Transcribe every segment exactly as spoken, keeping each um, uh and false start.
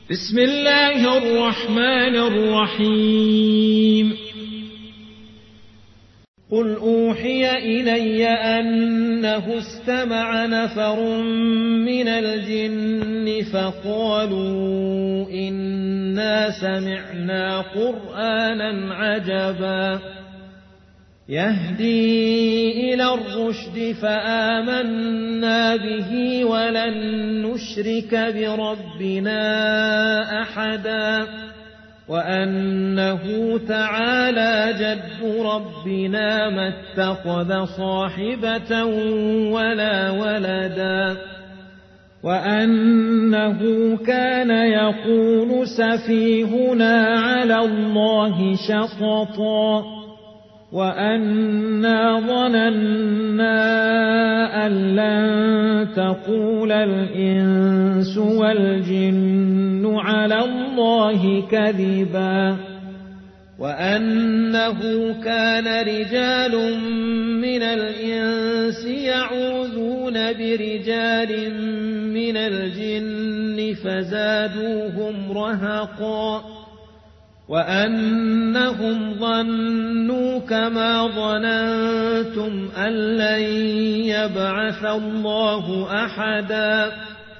بسم الله الرحمن الرحيم. قل أوحي إلي أنه استمع نفر من الجن فقالوا إنا سمعنا قرآنا عجبا يهدي إلى الرشد فآمنا به ولن نشرك بربنا أحدا وأنه تعالى جد ربنا ما اتخذ صاحبة ولا ولدا وأنه كان يقول سفيهنا على الله شططا وأنا ظننا أن لن تقول الإنس والجن على الله كذبا وأنه كان رجال من الإنس يعوذون برجال من الجن فزادوهم رهقا وأنهم ظنوا كما ظننتم أن لن يبعث الله أحدا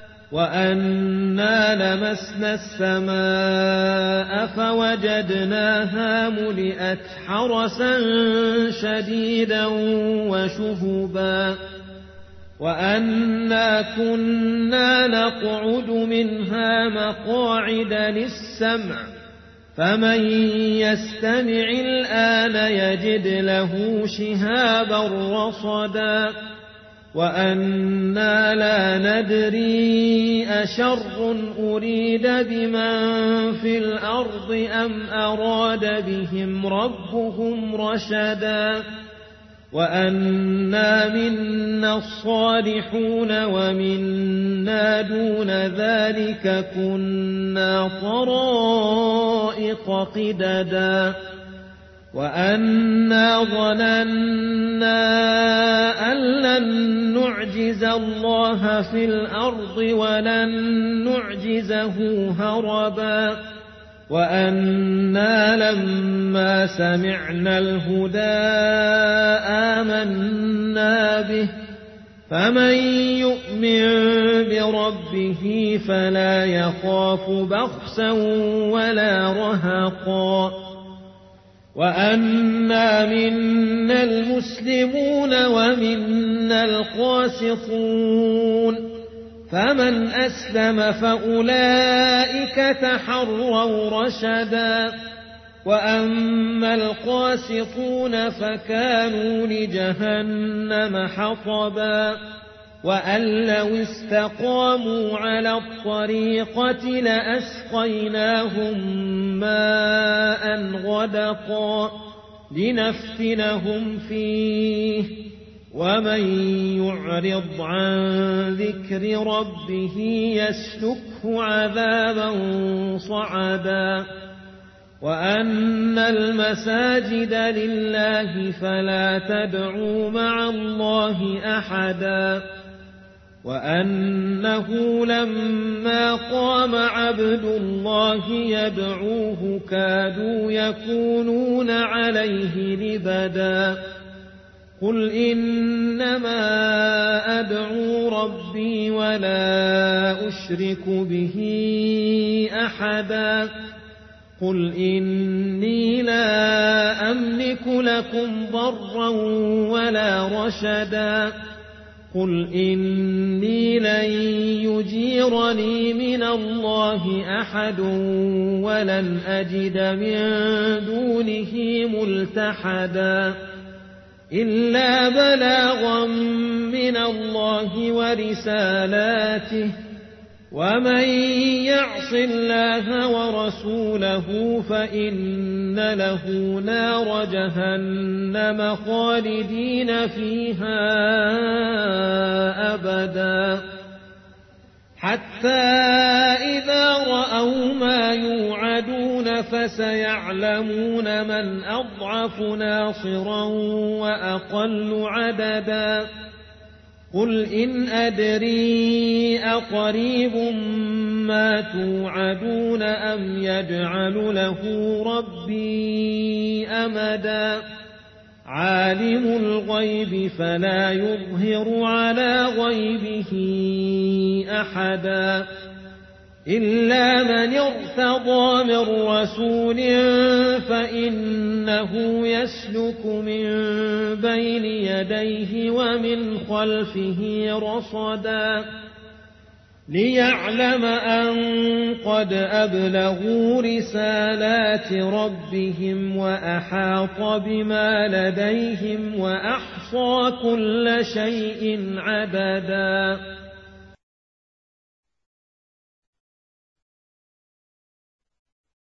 وأنا لمسنا السماء فوجدناها ملئت حرسا شديدا وشهبا وأنا كنا نقعد منها مقاعد للسمع فمن يستمع الآن يجد له شهابا رصدا وأنا لا ندري أشر أريد بمن في الأرض أم أراد بهم ربهم رشدا وأنا منا الصالحون ومنا دون ذلك كنا طرائق قددا وأنا ظننا أن لن نعجز الله في الأرض ولن نعجزه هربا وأنا لما سمعنا الهدى آمنا به فمن يؤمن بربه فلا يخاف بخسا ولا رهقا وأنا منا المسلمون ومنا القاسطون فمن أسلم فأولئك تحروا رشدا وأما القاسطون فكانوا لجهنم حطبا وأن لو استقاموا على الطريقة لأسقيناهم ماء غدقا لنفتنهم فيه ومن يعرض عن ذكر ربه يسلكه عذابا صعدا وأن المساجد لله فلا تدعوا مع الله أحدا وأنه لما قام عبد الله يدعوه كادوا يكونون عليه لبدا قل إنما أدعو ربي ولا أشرك به أحدا قل إني لا أملك لكم ضرا ولا رشدا قل إني لن يجيرني من الله أحد ولن أجد من دونه ملتحدا إلا بلاغا من الله ورسالاته ومن يعص الله ورسوله فإن له نار جهنم خالدين فيها أبدا حتى إذا رأوا ما يوعدون فسيعلمون من أضعف ناصرا وأقل عددا قل إن أدري أقريب ما توعدون أم يجعل له ربي أمدا عالم الغيب فلا يظهر على غيبه أحدا إلا من ارتضى من رسول فإنه يسلك من بين يديه ومن خلفه رصدا ليعلم أن قد أبلغوا رسالات ربهم وأحاط بما لديهم وأحصى كل شيء عددا.